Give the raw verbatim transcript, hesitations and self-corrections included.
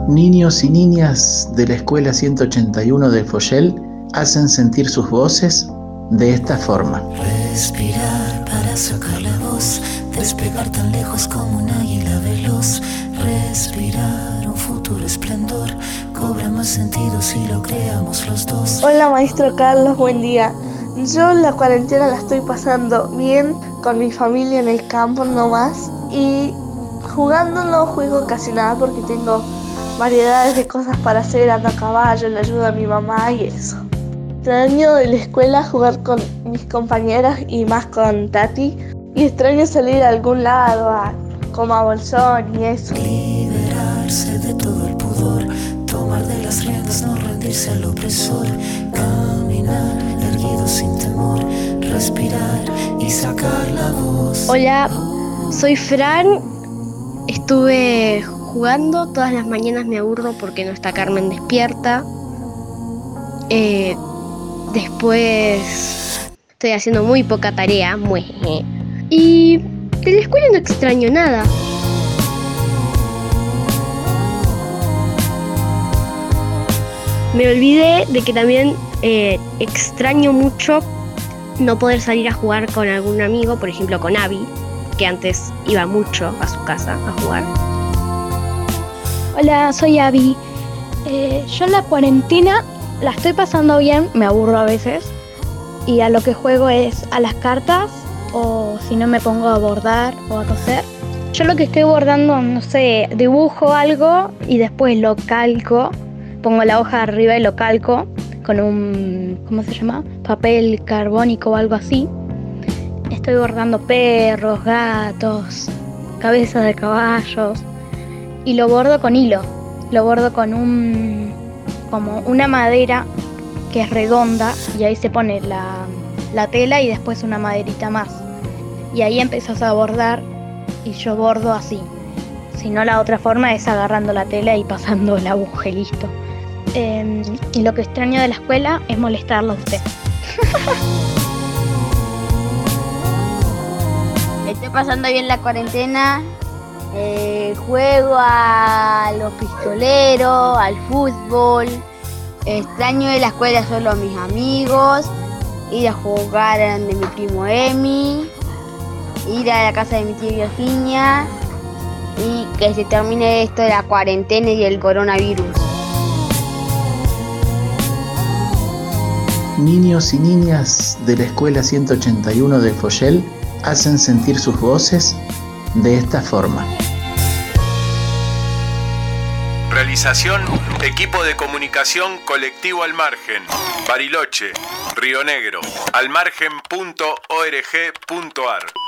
Niños y niñas de la escuela ciento ochenta y uno de Foyel hacen sentir sus voces de esta forma. Respirar para sacar la voz, despegar tan lejos como un águila veloz. Respirar un futuro esplendor, cobra más sentido si lo creamos los dos. Hola maestro Carlos, buen día. Yo la cuarentena la estoy pasando bien con mi familia en el campo nomás, y jugando no juego casi nada porque tengo variedades de cosas para hacer, ando a caballo, le ayudo a mi mamá y eso. Extraño de la escuela jugar con mis compañeras y más con Tati, y extraño salir a algún lado, a, como a Bolsón y eso. Liberarse de todo el pudor, tomar de las riendas, no rendirse al opresor, caminar erguido sin temor, respirar y sacar la voz. Hola, soy Fran. Estuve jugando, todas las mañanas me aburro porque no está Carmen despierta. Eh, después estoy haciendo muy poca tarea, muy. Y de la escuela no extraño nada. Me olvidé de que también eh, extraño mucho no poder salir a jugar con algún amigo, por ejemplo con Abby, que antes iba mucho a su casa a jugar. Hola, soy Abby. Eh, yo en la cuarentena la estoy pasando bien, me aburro a veces, y a lo que juego es a las cartas, o si no me pongo a bordar o a coser. Yo lo que estoy bordando, no sé, dibujo algo y después lo calco, pongo la hoja arriba y lo calco con un, ¿cómo se llama? Papel carbónico o algo así. Estoy bordando perros, gatos, cabezas de caballos, y lo bordo con hilo. Lo bordo con un, como una madera que es redonda, y ahí se pone la, la tela y después una maderita más. Y ahí empezás a bordar, y yo bordo así. Si no, la otra forma es agarrando la tela y pasando la aguja y listo. Eh, y lo que extraño de la escuela es molestarlo a usted. Estoy pasando bien la cuarentena. Eh, juego a los pistoleros, al fútbol. Extraño de la escuela solo a mis amigos, ir a jugar a de mi primo Emi, ir a la casa de mi tía Virginia, y que se termine esto de la cuarentena y el coronavirus. Niños y niñas de la escuela ciento ochenta y uno de Foyel hacen sentir sus voces de esta forma. Realización, equipo de comunicación Colectivo Al Margen, Bariloche, Río Negro, almargen punto org punto ar.